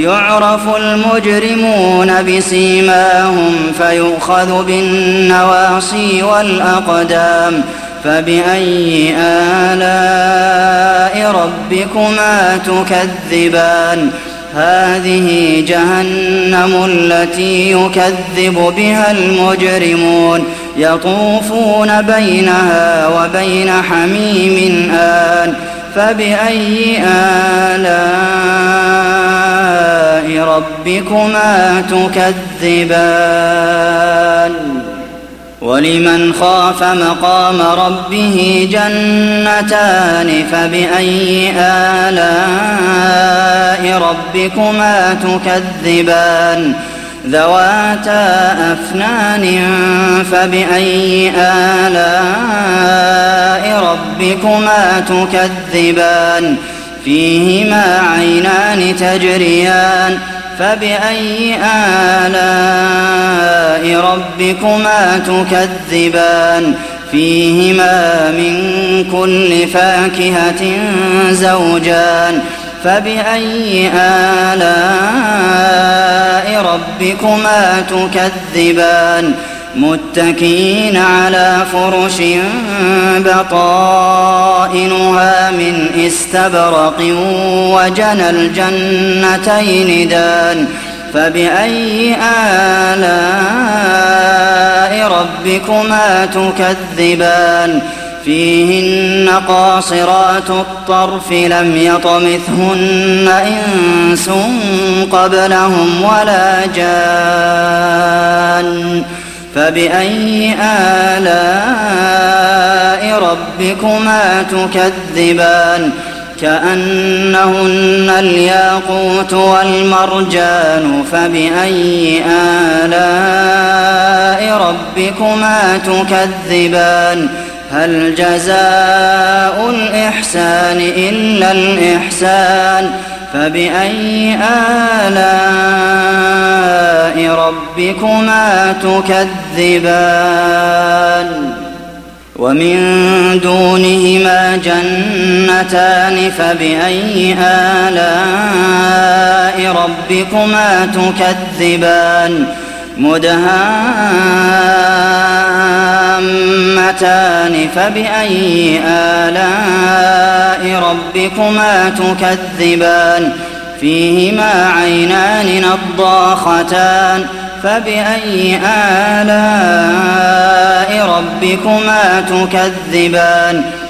يعرف المجرمون بسيماهم فيؤخذ بالنواصي والأقدام فبأي آلاء ربكما تكذبان هذه جهنم التي يكذب بها المجرمون يطوفون بينها وبين حميم آن فبأي آلاء ربكما تكذبان ولمن خاف مقام ربه جنتان فبأي آلاء ربكما تكذبان ذواتا أفنان فبأي آلاء ربكما تكذبان فيهما عينان تجريان فبأي آلاء ربكما تكذبان فيهما من كل فاكهة زوجان فبأي آلاء ربكما تكذبان متكئين على فرش بطائنها من استبرق وجنى الجنتين دان فبأي آلاء ربكما تكذبان فيهن قاصرات الطرف لم يطمثهن إنس قبلهم ولا جان فبأي آلاء ربكما تكذبان كأنهن الياقوت والمرجان فبأي آلاء ربكما تكذبان هل جزاء الإحسان إلا الإحسان فبأي آلاء ربكما تكذبان ومن دونهما جنتان فبأي آلاء ربكما تكذبان مدهامتان فبأي آلاء ربكما تكذبان فيهما عينان نضاختان فبأي آلاء ربكما تكذبان